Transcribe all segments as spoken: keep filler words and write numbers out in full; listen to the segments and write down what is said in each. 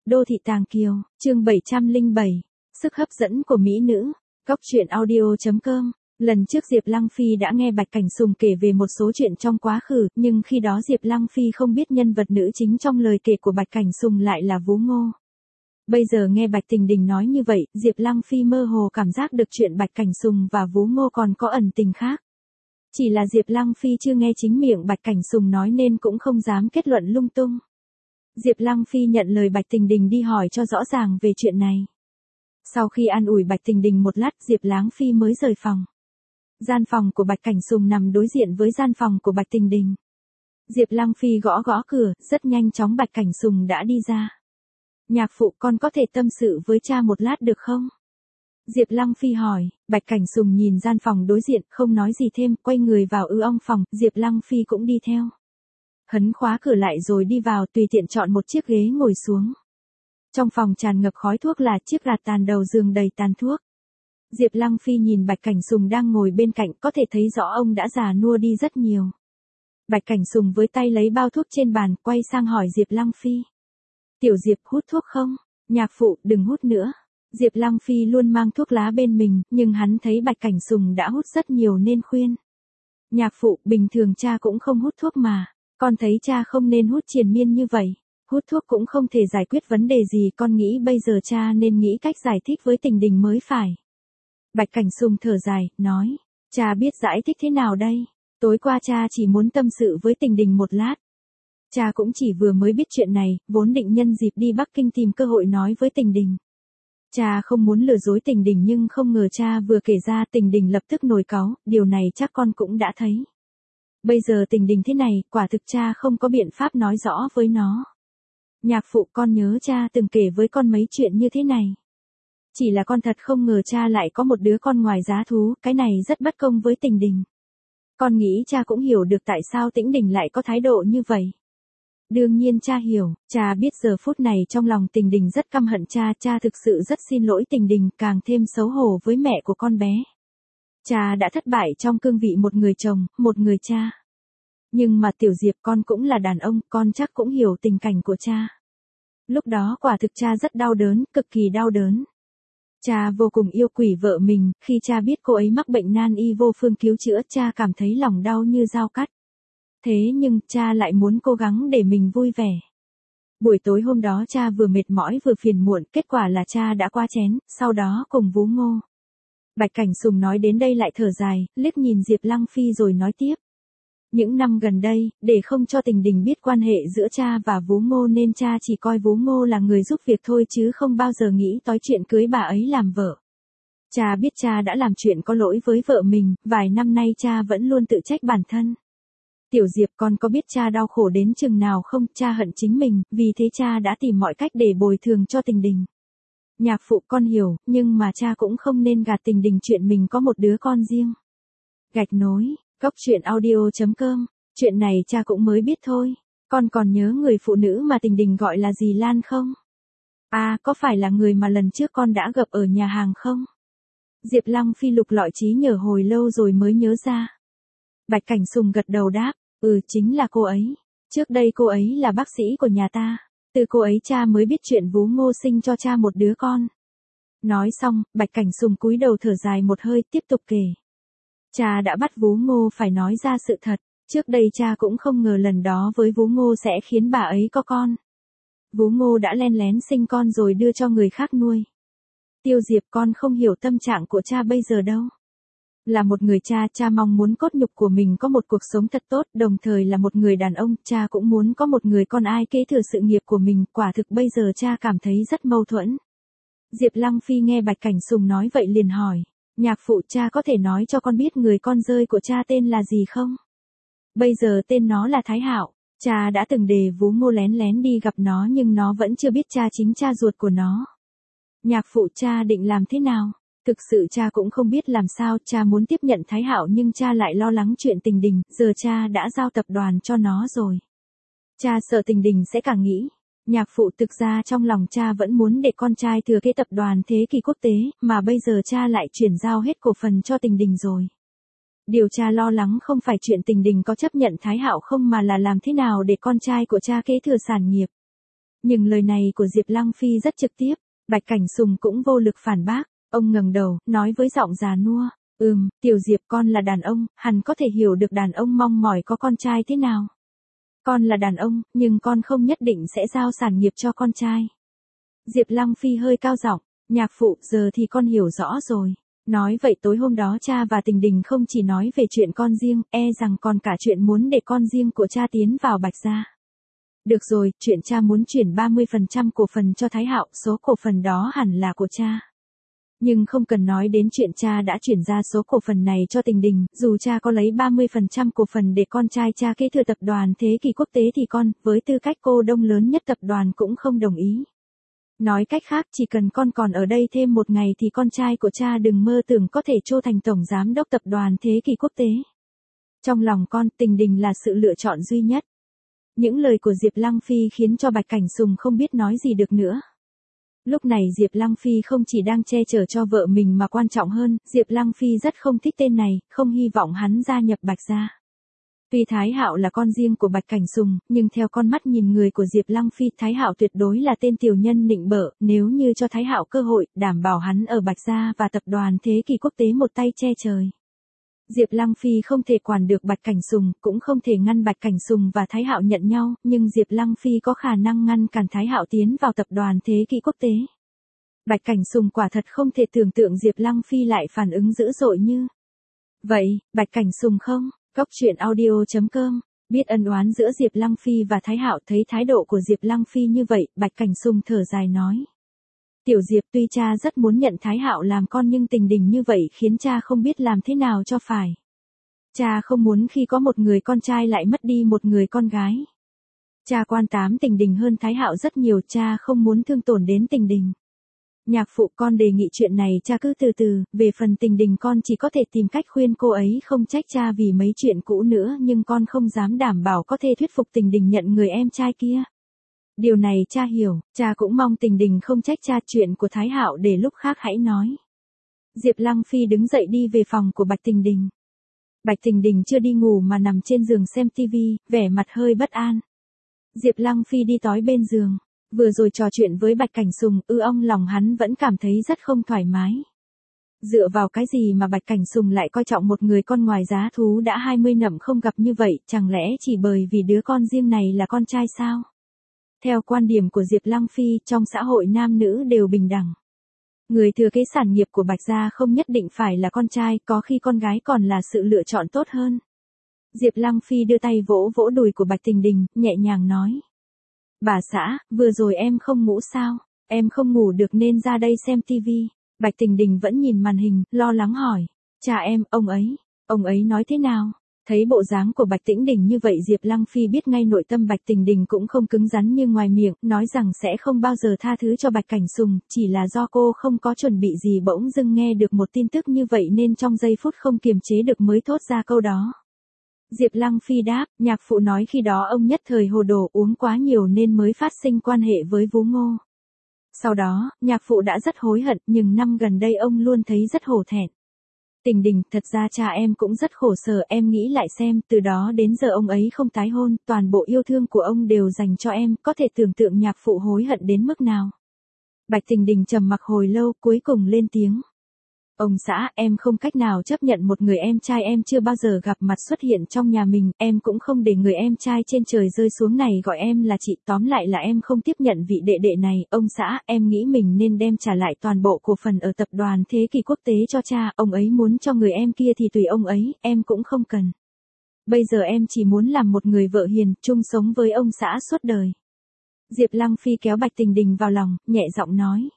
Đô thị Tàng Kiều, chương bảy trăm lẻ bảy, sức hấp dẫn của mỹ nữ, góc truyện audio chấm com. Lần trước Diệp Lăng Phi đã nghe Bạch Cảnh Sùng kể về một số chuyện trong quá khứ, nhưng khi đó Diệp Lăng Phi không biết nhân vật nữ chính trong lời kể của Bạch Cảnh Sùng lại là Vú Ngô. Bây giờ nghe Bạch Tình Đình nói như vậy, Diệp Lăng Phi mơ hồ cảm giác được chuyện Bạch Cảnh Sùng và Vú Ngô còn có ẩn tình khác. Chỉ là Diệp Lăng Phi chưa nghe chính miệng Bạch Cảnh Sùng nói nên cũng không dám kết luận lung tung. Diệp Lăng Phi nhận lời Bạch Tình Đình đi hỏi cho rõ ràng về chuyện này. Sau khi an ủi Bạch Tình Đình một lát, Diệp Lăng Phi mới rời phòng. Gian phòng của Bạch Cảnh Sùng nằm đối diện với gian phòng của Bạch Tình Đình. Diệp Lăng Phi gõ gõ cửa, rất nhanh chóng Bạch Cảnh Sùng đã đi ra. Nhạc phụ, con có thể tâm sự với cha một lát được không? Diệp Lăng Phi hỏi. Bạch Cảnh Sùng nhìn gian phòng đối diện, không nói gì thêm, quay người vào ư ong phòng, Diệp Lăng Phi cũng đi theo. Hấn khóa cửa lại rồi đi vào, tùy tiện chọn một chiếc ghế ngồi xuống. Trong phòng tràn ngập khói thuốc là chiếc gạt tàn đầu giường đầy tàn thuốc. Diệp Lăng Phi nhìn Bạch Cảnh Sùng đang ngồi bên cạnh, có thể thấy rõ ông đã già nua đi rất nhiều. Bạch Cảnh Sùng với tay lấy bao thuốc trên bàn, quay sang hỏi Diệp Lăng Phi. Tiểu Diệp, hút thuốc không? Nhạc phụ, đừng hút nữa. Diệp Lăng Phi luôn mang thuốc lá bên mình, nhưng hắn thấy Bạch Cảnh Sùng đã hút rất nhiều nên khuyên. Nhạc phụ, bình thường cha cũng không hút thuốc mà. Con thấy cha không nên hút triền miên như vậy. Hút thuốc cũng không thể giải quyết vấn đề gì, con nghĩ bây giờ cha nên nghĩ cách giải thích với Tình Đình mới phải. Bạch Cảnh Sùng thở dài, nói. Cha biết giải thích thế nào đây? Tối qua cha chỉ muốn tâm sự với Tình Đình một lát. Cha cũng chỉ vừa mới biết chuyện này, vốn định nhân dịp đi Bắc Kinh tìm cơ hội nói với Tình Đình. Cha không muốn lừa dối Tình Đình nhưng không ngờ cha vừa kể ra Tình Đình lập tức nổi cáu, điều này chắc con cũng đã thấy. Bây giờ Tình Đình thế này, quả thực cha không có biện pháp nói rõ với nó. Nhạc phụ, con nhớ cha từng kể với con mấy chuyện như thế này. Chỉ là con thật không ngờ cha lại có một đứa con ngoài giá thú, cái này rất bất công với Tình Đình. Con nghĩ cha cũng hiểu được tại sao Tĩnh Đình lại có thái độ như vậy. Đương nhiên cha hiểu, cha biết giờ phút này trong lòng Tình Đình rất căm hận cha, cha thực sự rất xin lỗi Tình Đình, càng thêm xấu hổ với mẹ của con bé. Cha đã thất bại trong cương vị một người chồng, một người cha. Nhưng mà Tiểu Diệp, con cũng là đàn ông, con chắc cũng hiểu tình cảnh của cha. Lúc đó quả thực cha rất đau đớn, cực kỳ đau đớn. Cha vô cùng yêu quỷ vợ mình, khi cha biết cô ấy mắc bệnh nan y vô phương cứu chữa, cha cảm thấy lòng đau như dao cắt. Thế nhưng, cha lại muốn cố gắng để mình vui vẻ. Buổi tối hôm đó cha vừa mệt mỏi vừa phiền muộn, kết quả là cha đã qua chén, sau đó cùng Vú Ngô. Bạch Cảnh Sùng nói đến đây lại thở dài, liếc nhìn Diệp Lăng Phi rồi nói tiếp. Những năm gần đây, để không cho Tình Đình biết quan hệ giữa cha và Vú Ngô nên cha chỉ coi Vú Ngô là người giúp việc thôi chứ không bao giờ nghĩ tới chuyện cưới bà ấy làm vợ. Cha biết cha đã làm chuyện có lỗi với vợ mình, vài năm nay cha vẫn luôn tự trách bản thân. Tiểu Diệp, con có biết cha đau khổ đến chừng nào không? Cha hận chính mình, vì thế cha đã tìm mọi cách để bồi thường cho Tình Đình. Nhạc phụ, con hiểu, nhưng mà cha cũng không nên gạt Tình Đình chuyện mình có một đứa con riêng. Gạch nối, góc truyện audio chấm com, chuyện này cha cũng mới biết thôi. Con còn nhớ người phụ nữ mà Tình Đình gọi là dì Lan không? À, có phải là người mà lần trước con đã gặp ở nhà hàng không? Diệp Lăng Phi lục lọi trí nhớ hồi lâu rồi mới nhớ ra. Bạch Cảnh Sùng gật đầu đáp, ừ, chính là cô ấy. Trước đây cô ấy là bác sĩ của nhà ta. Từ cô ấy cha mới biết chuyện Vú Ngô sinh cho cha một đứa con. Nói xong, Bạch Cảnh Sùng cúi đầu thở dài một hơi, tiếp tục kể. Cha đã bắt Vú Ngô phải nói ra sự thật. Trước đây cha cũng không ngờ lần đó với Vú Ngô sẽ khiến bà ấy có con. Vú Ngô đã len lén sinh con rồi đưa cho người khác nuôi. Tiêu Diệp, con không hiểu tâm trạng của cha bây giờ đâu. Là một người cha, cha mong muốn cốt nhục của mình có một cuộc sống thật tốt, đồng thời là một người đàn ông, cha cũng muốn có một người con ai kế thừa sự nghiệp của mình, quả thực bây giờ cha cảm thấy rất mâu thuẫn. Diệp Lăng Phi nghe Bạch Cảnh Sùng nói vậy liền hỏi, nhạc phụ, cha có thể nói cho con biết người con rơi của cha tên là gì không? Bây giờ tên nó là Thái Hạo, cha đã từng đề Vú Ngô lén lén đi gặp nó nhưng nó vẫn chưa biết cha chính cha ruột của nó. Nhạc phụ, cha định làm thế nào? Thực sự cha cũng không biết làm sao, cha muốn tiếp nhận Thái Hạo nhưng cha lại lo lắng chuyện Tình Đình, giờ cha đã giao tập đoàn cho nó rồi. Cha sợ Tình Đình sẽ càng nghĩ. Nhạc phụ, thực ra trong lòng cha vẫn muốn để con trai thừa kế tập đoàn Thế Kỷ Quốc tế, mà bây giờ cha lại chuyển giao hết cổ phần cho Tình Đình rồi. Điều cha lo lắng không phải chuyện Tình Đình có chấp nhận Thái Hạo không mà là làm thế nào để con trai của cha kế thừa sản nghiệp. Nhưng lời này của Diệp Lăng Phi rất trực tiếp, Bạch Cảnh Sùng cũng vô lực phản bác, ông ngẩng đầu, nói với giọng già nua, ừm, Tiểu Diệp con là đàn ông, hẳn có thể hiểu được đàn ông mong mỏi có con trai thế nào. Con là đàn ông, nhưng con không nhất định sẽ giao sản nghiệp cho con trai. Diệp Lăng Phi hơi cao giọng, nhạc phụ, giờ thì con hiểu rõ rồi. Nói vậy tối hôm đó cha và Tình Đình không chỉ nói về chuyện con riêng, e rằng còn cả chuyện muốn để con riêng của cha tiến vào Bạch gia. Được rồi, chuyện cha muốn chuyển ba mươi phần trăm cổ phần cho Thái Hạo, số cổ phần đó hẳn là của cha. Nhưng không cần nói đến chuyện cha đã chuyển ra số cổ phần này cho Tình Đình, dù cha có lấy ba mươi phần trăm cổ phần để con trai cha kế thừa tập đoàn Thế Kỷ Quốc tế thì con, với tư cách cô đông lớn nhất tập đoàn cũng không đồng ý. Nói cách khác, chỉ cần con còn ở đây thêm một ngày thì con trai của cha đừng mơ tưởng có thể trô thành tổng giám đốc tập đoàn Thế Kỷ Quốc tế. Trong lòng con, Tình Đình là sự lựa chọn duy nhất. Những lời của Diệp Lăng Phi khiến cho Bạch Cảnh Sùng không biết nói gì được nữa. Lúc này Diệp Lăng Phi không chỉ đang che chở cho vợ mình mà quan trọng hơn, Diệp Lăng Phi rất không thích tên này, không hy vọng hắn gia nhập Bạch gia. Tuy Thái Hạo là con riêng của Bạch Cảnh Sùng, nhưng theo con mắt nhìn người của Diệp Lăng Phi, Thái Hạo tuyệt đối là tên tiểu nhân nịnh bợ, nếu như cho Thái Hạo cơ hội, đảm bảo hắn ở Bạch gia và tập đoàn Thế Kỷ Quốc tế một tay che trời. Diệp Lăng Phi không thể quản được Bạch Cảnh Sùng, cũng không thể ngăn Bạch Cảnh Sùng và Thái Hạo nhận nhau, nhưng Diệp Lăng Phi có khả năng ngăn cản Thái Hạo tiến vào tập đoàn Thế Kỷ Quốc tế. Bạch Cảnh Sùng quả thật không thể tưởng tượng Diệp Lăng Phi lại phản ứng dữ dội như vậy. Bạch Cảnh Sùng không? Cốc truyện audio chấm com. Biết ân oán giữa Diệp Lăng Phi và Thái Hạo, thấy thái độ của Diệp Lăng Phi như vậy, Bạch Cảnh Sùng thở dài nói. Tiểu Diệp, tuy cha rất muốn nhận Thái Hạo làm con nhưng Tình Đình như vậy khiến cha không biết làm thế nào cho phải. Cha không muốn khi có một người con trai lại mất đi một người con gái. Cha quan tám Tình Đình hơn Thái Hạo rất nhiều, cha không muốn thương tổn đến Tình Đình. Nhạc phụ, con đề nghị chuyện này cha cứ từ từ, về phần Tình Đình con chỉ có thể tìm cách khuyên cô ấy không trách cha vì mấy chuyện cũ nữa, nhưng con không dám đảm bảo có thể thuyết phục Tình Đình nhận người em trai kia. Điều này cha hiểu, cha cũng mong Tình Đình không trách cha, chuyện của Thái Hạo để lúc khác hãy nói. Diệp Lăng Phi đứng dậy đi về phòng của Bạch Tình Đình. Bạch Tình Đình chưa đi ngủ mà nằm trên giường xem tivi, vẻ mặt hơi bất an. Diệp Lăng Phi đi tới bên giường. Vừa rồi trò chuyện với Bạch Cảnh Sùng, ư ong lòng hắn vẫn cảm thấy rất không thoải mái. Dựa vào cái gì mà Bạch Cảnh Sùng lại coi trọng một người con ngoài giá thú đã hai mươi năm không gặp như vậy, chẳng lẽ chỉ bởi vì đứa con riêng này là con trai sao? Theo quan điểm của Diệp Lăng Phi, trong xã hội nam nữ đều bình đẳng. Người thừa kế sản nghiệp của Bạch gia không nhất định phải là con trai, có khi con gái còn là sự lựa chọn tốt hơn. Diệp Lăng Phi đưa tay vỗ vỗ đùi của Bạch Tình Đình, nhẹ nhàng nói. Bà xã, vừa rồi em không ngủ sao? Em không ngủ được nên ra đây xem tivi. Bạch Tình Đình vẫn nhìn màn hình, lo lắng hỏi. Cha em, ông ấy, ông ấy nói thế nào? Thấy bộ dáng của Bạch Tĩnh Đình như vậy, Diệp Lăng Phi biết ngay nội tâm Bạch Tình Đình cũng không cứng rắn như ngoài miệng, nói rằng sẽ không bao giờ tha thứ cho Bạch Cảnh Sùng, chỉ là do cô không có chuẩn bị gì bỗng dưng nghe được một tin tức như vậy nên trong giây phút không kiềm chế được mới thốt ra câu đó. Diệp Lăng Phi đáp, nhạc phụ nói khi đó ông nhất thời hồ đồ uống quá nhiều nên mới phát sinh quan hệ với Vú Ngô. Sau đó, nhạc phụ đã rất hối hận, nhưng năm gần đây ông luôn thấy rất hổ thẹn. Tình Đình, thật ra cha em cũng rất khổ sở, em nghĩ lại xem, từ đó đến giờ ông ấy không tái hôn, toàn bộ yêu thương của ông đều dành cho em, có thể tưởng tượng nhạc phụ hối hận đến mức nào. Bạch Tình Đình trầm mặc hồi lâu, cuối cùng lên tiếng. Ông xã, em không cách nào chấp nhận một người em trai em chưa bao giờ gặp mặt xuất hiện trong nhà mình, em cũng không để người em trai trên trời rơi xuống này gọi em là chị, tóm lại là em không tiếp nhận vị đệ đệ này. Ông xã, em nghĩ mình nên đem trả lại toàn bộ cổ phần ở tập đoàn Thế Kỷ Quốc tế cho cha, ông ấy muốn cho người em kia thì tùy ông ấy, em cũng không cần. Bây giờ em chỉ muốn làm một người vợ hiền, chung sống với ông xã suốt đời. Diệp Lăng Phi kéo Bạch Tình Đình vào lòng, nhẹ giọng nói.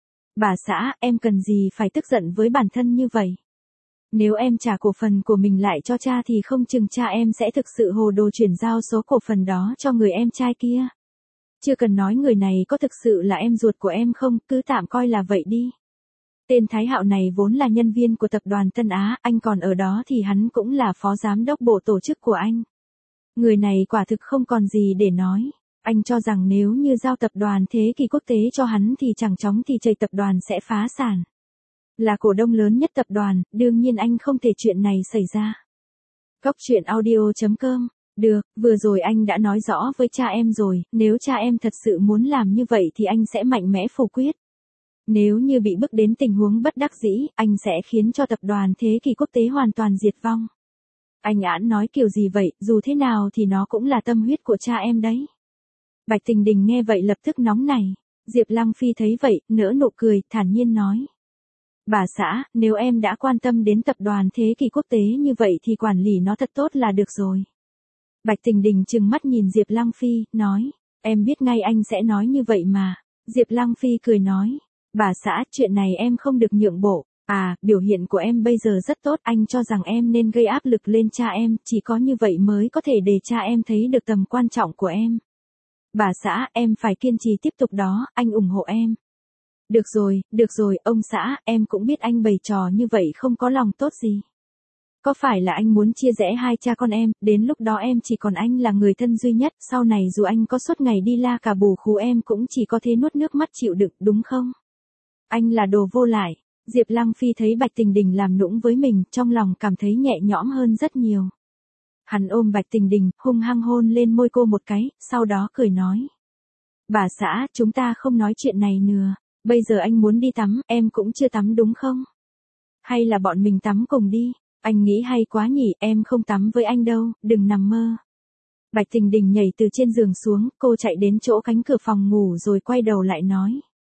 Bà xã, em cần gì phải tức giận với bản thân như vậy? Nếu em trả cổ phần của mình lại cho cha thì không chừng cha em sẽ thực sự hồ đồ chuyển giao số cổ phần đó cho người em trai kia. Chưa cần nói người này có thực sự là em ruột của em không, cứ tạm coi là vậy đi. Tên Thái Hạo này vốn là nhân viên của tập đoàn Tân Á, anh còn ở đó thì hắn cũng là phó giám đốc bộ tổ chức của anh. Người này quả thực không còn gì để nói. Anh cho rằng nếu như giao tập đoàn Thế Kỷ Quốc tế cho hắn thì chẳng chóng thì chảy tập đoàn sẽ phá sản. Là cổ đông lớn nhất tập đoàn, đương nhiên anh không thể chuyện này xảy ra. Cốc truyện audio chấm com Được, vừa rồi anh đã nói rõ với cha em rồi, nếu cha em thật sự muốn làm như vậy thì anh sẽ mạnh mẽ phủ quyết. Nếu như bị bức đến tình huống bất đắc dĩ, anh sẽ khiến cho tập đoàn Thế Kỷ Quốc tế hoàn toàn diệt vong. Anh Án nói kiểu gì vậy, dù thế nào thì nó cũng là tâm huyết của cha em đấy. Bạch Tình Đình nghe vậy lập tức nóng nảy. Diệp Lăng Phi thấy vậy, nở nụ cười, thản nhiên nói. Bà xã, nếu em đã quan tâm đến tập đoàn Thế Kỷ Quốc tế như vậy thì quản lý nó thật tốt là được rồi. Bạch Tình Đình trừng mắt nhìn Diệp Lăng Phi, nói. Em biết ngay anh sẽ nói như vậy mà. Diệp Lăng Phi cười nói. Bà xã, chuyện này em không được nhượng bộ. À, biểu hiện của em bây giờ rất tốt, anh cho rằng em nên gây áp lực lên cha em, chỉ có như vậy mới có thể để cha em thấy được tầm quan trọng của em. Bà xã, em phải kiên trì tiếp tục đó, anh ủng hộ em. Được rồi, được rồi, ông xã, em cũng biết anh bày trò như vậy không có lòng tốt gì. Có phải là anh muốn chia rẽ hai cha con em, đến lúc đó em chỉ còn anh là người thân duy nhất, sau này dù anh có suốt ngày đi la cà bù khú em cũng chỉ có thể nuốt nước mắt chịu đựng, đúng không? Anh là đồ vô lại. Diệp Lăng Phi thấy Bạch Tình Đình làm nũng với mình, trong lòng cảm thấy nhẹ nhõm hơn rất nhiều. Hắn ôm Bạch Tình Đình, hung hăng hôn lên môi cô một cái, sau đó cười nói. Bà xã, chúng ta không nói chuyện này nữa. Bây giờ anh muốn đi tắm, em cũng chưa tắm đúng không? Hay là bọn mình tắm cùng đi? Anh nghĩ hay quá nhỉ, em không tắm với anh đâu, đừng nằm mơ. Bạch Tình Đình nhảy từ trên giường xuống, cô chạy đến chỗ cánh cửa phòng ngủ rồi quay đầu lại nói.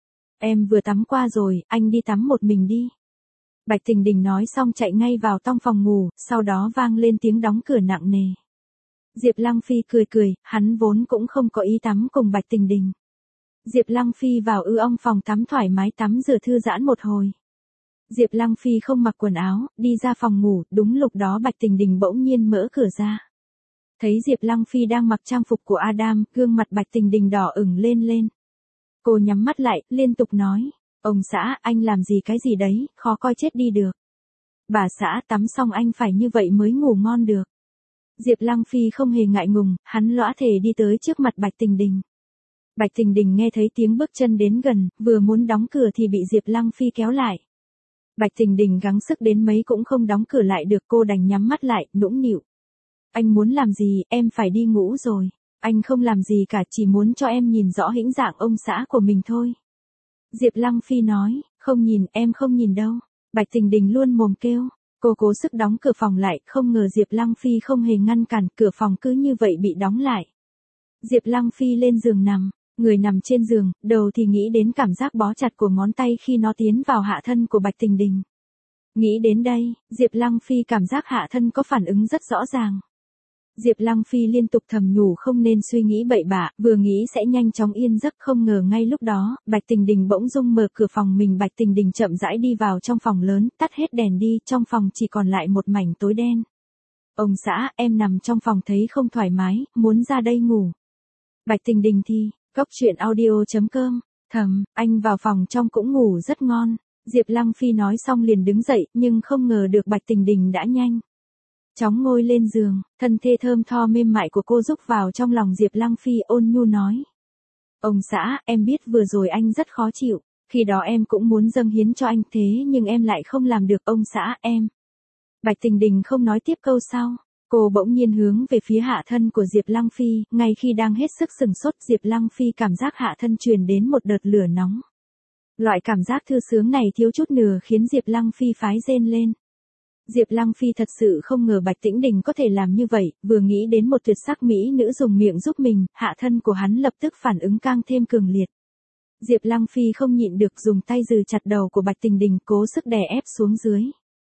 Em vừa tắm qua rồi, anh đi tắm một mình đi. Bạch Tình Đình nói xong chạy ngay vào trong phòng ngủ, sau đó vang lên tiếng đóng cửa nặng nề. Diệp Lăng Phi cười cười, hắn vốn cũng không có ý tắm cùng Bạch Tình Đình. Diệp Lăng Phi vào ư ong phòng tắm thoải mái tắm rửa thư giãn một hồi. Diệp Lăng Phi không mặc quần áo, đi ra phòng ngủ, đúng lúc đó Bạch Tình Đình bỗng nhiên mở cửa ra. Thấy Diệp Lăng Phi đang mặc trang phục của Adam, gương mặt Bạch Tình Đình đỏ ửng lên lên. Cô nhắm mắt lại, liên tục nói, ông xã, anh làm gì cái gì đấy, khó coi chết đi được. Bà xã, tắm xong anh phải như vậy mới ngủ ngon được. Diệp Lăng Phi không hề ngại ngùng, hắn lõa thể đi tới trước mặt Bạch Tình Đình. Bạch Tình Đình nghe thấy tiếng bước chân đến gần, vừa muốn đóng cửa thì bị Diệp Lăng Phi kéo lại. Bạch Tình Đình gắng sức đến mấy cũng không đóng cửa lại được, cô đành nhắm mắt lại, nũng nịu. Anh muốn làm gì, em phải đi ngủ rồi. Anh không làm gì cả, chỉ muốn cho em nhìn rõ hình dạng ông xã của mình thôi. Diệp Lăng Phi nói, không nhìn, em không nhìn đâu. Bạch Tình Đình luôn mồm kêu, cô cố sức đóng cửa phòng lại, không ngờ Diệp Lăng Phi không hề ngăn cản, cửa phòng cứ như vậy bị đóng lại. Diệp Lăng Phi lên giường nằm, người nằm trên giường, đầu thì nghĩ đến cảm giác bó chặt của ngón tay khi nó tiến vào hạ thân của Bạch Tình Đình. Nghĩ đến đây, Diệp Lăng Phi cảm giác hạ thân có phản ứng rất rõ ràng. Diệp Lăng Phi liên tục thầm nhủ không nên suy nghĩ bậy bạ, vừa nghĩ sẽ nhanh chóng yên giấc, không ngờ ngay lúc đó, Bạch Tình Đình bỗng dưng mở cửa phòng mình. Bạch Tình Đình chậm rãi đi vào trong phòng lớn, tắt hết đèn đi, trong phòng chỉ còn lại một mảnh tối đen. Ông xã, em nằm trong phòng thấy không thoải mái, muốn ra đây ngủ. Bạch Tình Đình thì, Cốc truyện audio chấm com, thầm, anh vào phòng trong cũng ngủ rất ngon. Diệp Lăng Phi nói xong liền đứng dậy, nhưng không ngờ được Bạch Tình Đình đã nhanh chóng ngồi lên giường, thân thê thơm tho mềm mại của cô rúc vào trong lòng Diệp Lăng Phi, ôn nhu nói. Ông xã, em biết vừa rồi anh rất khó chịu, khi đó em cũng muốn dâng hiến cho anh thế nhưng em lại không làm được, ông xã, em. Bạch Tình Đình không nói tiếp câu sau, cô bỗng nhiên hướng về phía hạ thân của Diệp Lăng Phi, ngay khi đang hết sức sừng sốt, Diệp Lăng Phi cảm giác hạ thân truyền đến một đợt lửa nóng. Loại cảm giác thư sướng này thiếu chút nữa khiến Diệp Lăng Phi phái rên lên. Diệp Lăng Phi thật sự không ngờ Bạch Tĩnh Đình có thể làm như vậy, vừa nghĩ đến một tuyệt sắc mỹ nữ dùng miệng giúp mình, hạ thân của hắn lập tức phản ứng càng thêm cường liệt. Diệp Lăng Phi không nhịn được dùng tay giừ chặt đầu của Bạch Tình Đình, cố sức đè ép xuống dưới.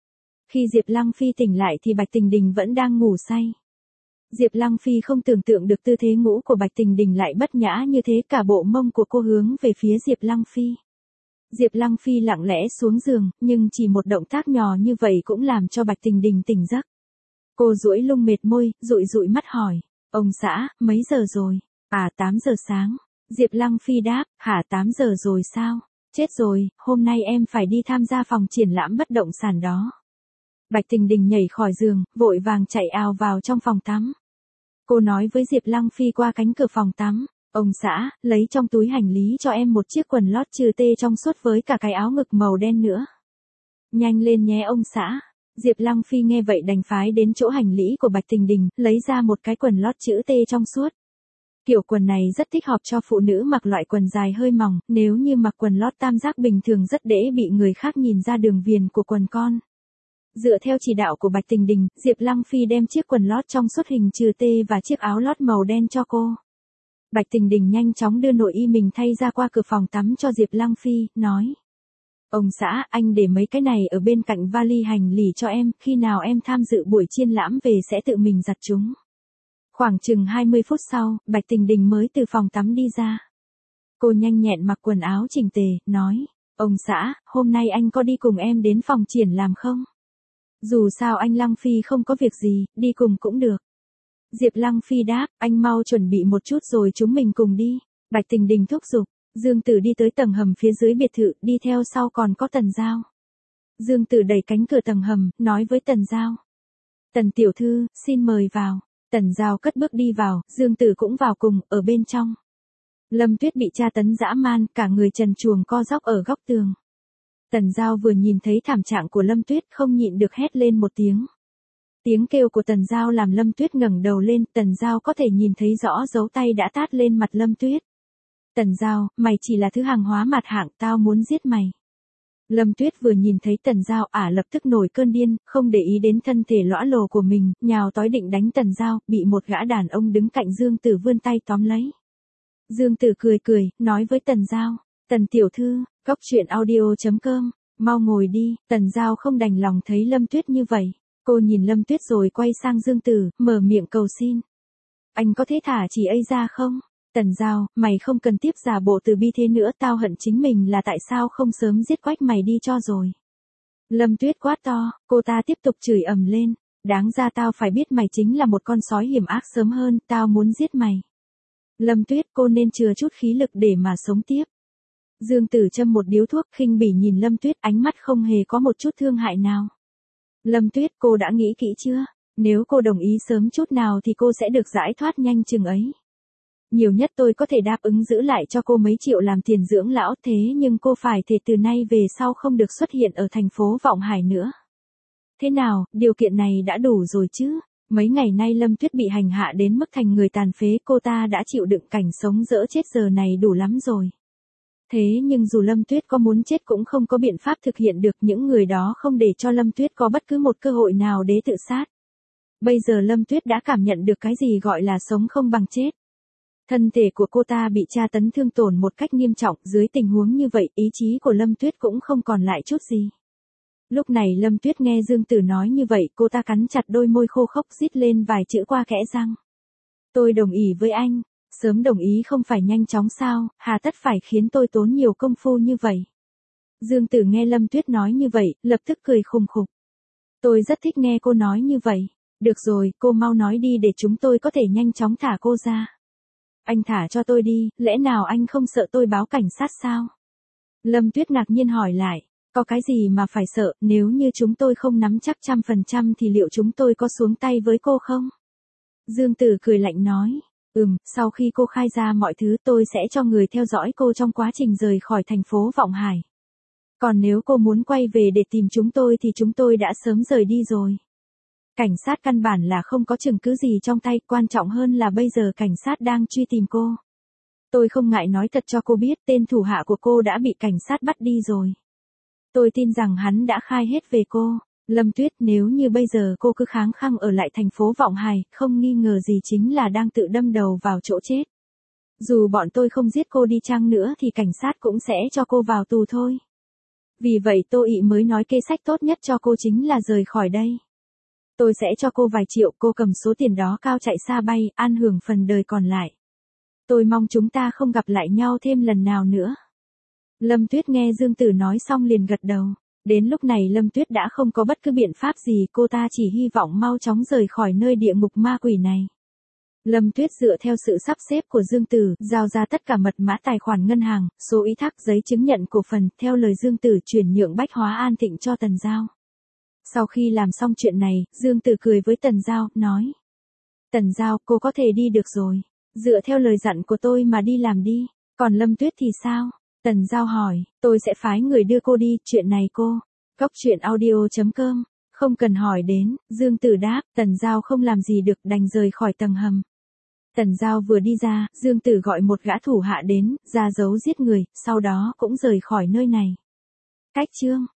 Khi Diệp Lăng Phi tỉnh lại thì Bạch Tình Đình vẫn đang ngủ say. Diệp Lăng Phi không tưởng tượng được tư thế ngủ của Bạch Tình Đình lại bất nhã như thế, cả bộ mông của cô hướng về phía Diệp Lăng Phi. Diệp Lăng Phi lặng lẽ xuống giường, nhưng chỉ một động tác nhỏ như vậy cũng làm cho Bạch Tình Đình tỉnh giấc. Cô duỗi lưng mệt môi, dụi dụi mắt hỏi, ông xã, mấy giờ rồi? À, tám giờ sáng. Diệp Lăng Phi đáp, hả, tám giờ rồi sao? Chết rồi, hôm nay em phải đi tham gia phòng triển lãm bất động sản đó. Bạch Tình Đình nhảy khỏi giường, vội vàng chạy ào vào trong phòng tắm. Cô nói với Diệp Lăng Phi qua cánh cửa phòng tắm, ông xã, lấy trong túi hành lý cho em một chiếc quần lót trừ tê trong suốt với cả cái áo ngực màu đen nữa. Nhanh lên nhé ông xã. Diệp Lăng Phi nghe vậy đành phái đến chỗ hành lý của Bạch Tình Đình, lấy ra một cái quần lót chữ T trong suốt. Kiểu quần này rất thích hợp cho phụ nữ mặc loại quần dài hơi mỏng, nếu như mặc quần lót tam giác bình thường rất dễ bị người khác nhìn ra đường viền của quần con. Dựa theo chỉ đạo của Bạch Tình Đình, Diệp Lăng Phi đem chiếc quần lót trong suốt hình chữ T và chiếc áo lót màu đen cho cô. Bạch Tình Đình nhanh chóng đưa nội y mình thay ra qua cửa phòng tắm cho Diệp Lăng Phi, nói. Ông xã, anh để mấy cái này ở bên cạnh vali hành lý cho em, khi nào em tham dự buổi triển lãm về sẽ tự mình giặt chúng. Khoảng chừng hai mươi phút sau, Bạch Tình Đình mới từ phòng tắm đi ra. Cô nhanh nhẹn mặc quần áo chỉnh tề, nói, ông xã, hôm nay anh có đi cùng em đến phòng triển lãm không? Dù sao anh Lăng Phi không có việc gì, đi cùng cũng được. Diệp Lăng Phi đáp, anh mau chuẩn bị một chút rồi chúng mình cùng đi. Bạch Tình Đình thúc giục. Dương Tử đi tới tầng hầm phía dưới biệt thự, đi theo sau còn có Tần Giao. Dương Tử đẩy cánh cửa tầng hầm, nói với Tần Giao. Tần tiểu thư, xin mời vào. Tần Giao cất bước đi vào, Dương Tử cũng vào cùng, ở bên trong. Lâm Tuyết bị tra tấn dã man, cả người trần truồng co róc ở góc tường. Tần Giao vừa nhìn thấy thảm trạng của Lâm Tuyết không nhịn được hét lên một tiếng. Tiếng kêu của Tần Giao làm Lâm Tuyết ngẩng đầu lên, Tần Giao có thể nhìn thấy rõ dấu tay đã tát lên mặt Lâm Tuyết. Tần Giao, mày chỉ là thứ hàng hóa mặt hạng, tao muốn giết mày. Lâm Tuyết vừa nhìn thấy Tần Giao ả lập tức nổi cơn điên, không để ý đến thân thể lõa lồ của mình, nhào tói định đánh Tần Giao, bị một gã đàn ông đứng cạnh Dương Tử vươn tay tóm lấy. Dương Tử cười cười, nói với Tần Giao, Tần tiểu thư, góc truyện audio chấm com, mau ngồi đi. Tần Giao không đành lòng thấy Lâm Tuyết như vậy. Cô nhìn Lâm Tuyết rồi quay sang Dương Tử, mở miệng cầu xin. Anh có thể thả chị ấy ra không? Tần Giao, mày không cần tiếp giả bộ từ bi thế nữa, tao hận chính mình là tại sao không sớm giết quách mày đi cho rồi. Lâm Tuyết quát to, cô ta tiếp tục chửi ầm lên, đáng ra tao phải biết mày chính là một con sói hiểm ác sớm hơn, tao muốn giết mày. Lâm Tuyết, cô nên chừa chút khí lực để mà sống tiếp. Dương Tử châm một điếu thuốc, khinh bỉ nhìn Lâm Tuyết, ánh mắt không hề có một chút thương hại nào. Lâm Tuyết, cô đã nghĩ kỹ chưa? Nếu cô đồng ý sớm chút nào thì cô sẽ được giải thoát nhanh chừng ấy. Nhiều nhất tôi có thể đáp ứng giữ lại cho cô mấy triệu làm tiền dưỡng lão, thế nhưng cô phải thề từ nay về sau không được xuất hiện ở thành phố Vọng Hải nữa. Thế nào, điều kiện này đã đủ rồi chứ? Mấy ngày nay Lâm Tuyết bị hành hạ đến mức thành người tàn phế, cô ta đã chịu đựng cảnh sống dỡ chết giờ này đủ lắm rồi. Thế nhưng dù Lâm Tuyết có muốn chết cũng không có biện pháp thực hiện được, những người đó không để cho Lâm Tuyết có bất cứ một cơ hội nào để tự sát. Bây giờ Lâm Tuyết đã cảm nhận được cái gì gọi là sống không bằng chết. Thân thể của cô ta bị tra tấn thương tổn một cách nghiêm trọng, dưới tình huống như vậy, ý chí của Lâm Tuyết cũng không còn lại chút gì. Lúc này Lâm Tuyết nghe Dương Tử nói như vậy, cô ta cắn chặt đôi môi khô khốc rít lên vài chữ qua kẽ răng. Tôi đồng ý với anh, sớm đồng ý không phải nhanh chóng sao, hà tất phải khiến tôi tốn nhiều công phu như vậy. Dương Tử nghe Lâm Tuyết nói như vậy, lập tức cười khùng khục. Tôi rất thích nghe cô nói như vậy. Được rồi, cô mau nói đi để chúng tôi có thể nhanh chóng thả cô ra. Anh thả cho tôi đi, lẽ nào anh không sợ tôi báo cảnh sát sao? Lâm Tuyết ngạc nhiên hỏi lại, có cái gì mà phải sợ, nếu như chúng tôi không nắm chắc trăm phần trăm thì liệu chúng tôi có xuống tay với cô không? Dương Tử cười lạnh nói, ừm, sau khi cô khai ra mọi thứ tôi sẽ cho người theo dõi cô trong quá trình rời khỏi thành phố Vọng Hải. Còn nếu cô muốn quay về để tìm chúng tôi thì chúng tôi đã sớm rời đi rồi. Cảnh sát căn bản là không có chứng cứ gì trong tay, quan trọng hơn là bây giờ cảnh sát đang truy tìm cô. Tôi không ngại nói thật cho cô biết, tên thủ hạ của cô đã bị cảnh sát bắt đi rồi. Tôi tin rằng hắn đã khai hết về cô. Lâm Tuyết, nếu như bây giờ cô cứ kháng khăng ở lại thành phố Vọng Hải, không nghi ngờ gì chính là đang tự đâm đầu vào chỗ chết. Dù bọn tôi không giết cô đi chăng nữa thì cảnh sát cũng sẽ cho cô vào tù thôi. Vì vậy Tô Ị mới nói kế sách tốt nhất cho cô chính là rời khỏi đây. Tôi sẽ cho cô vài triệu, cô cầm số tiền đó cao chạy xa bay, an hưởng phần đời còn lại. Tôi mong chúng ta không gặp lại nhau thêm lần nào nữa. Lâm Tuyết nghe Dương Tử nói xong liền gật đầu. Đến lúc này Lâm Tuyết đã không có bất cứ biện pháp gì, cô ta chỉ hy vọng mau chóng rời khỏi nơi địa ngục ma quỷ này. Lâm Tuyết dựa theo sự sắp xếp của Dương Tử, giao ra tất cả mật mã tài khoản ngân hàng, số ủy thác, giấy chứng nhận cổ phần, theo lời Dương Tử chuyển nhượng Bách Hóa An Thịnh cho Tần Giao. Sau khi làm xong chuyện này, Dương Tử cười với Tần Giao, nói. Tần Giao, cô có thể đi được rồi. Dựa theo lời dặn của tôi mà đi làm đi. Còn Lâm Tuyết thì sao? Tần Giao hỏi, tôi sẽ phái người đưa cô đi, chuyện này cô. Góc truyện audio chấm com Không cần hỏi đến, Dương Tử đáp, Tần Giao không làm gì được, đành rời khỏi tầng hầm. Tần Giao vừa đi ra, Dương Tử gọi một gã thủ hạ đến, ra dấu giết người, sau đó cũng rời khỏi nơi này. Cách chương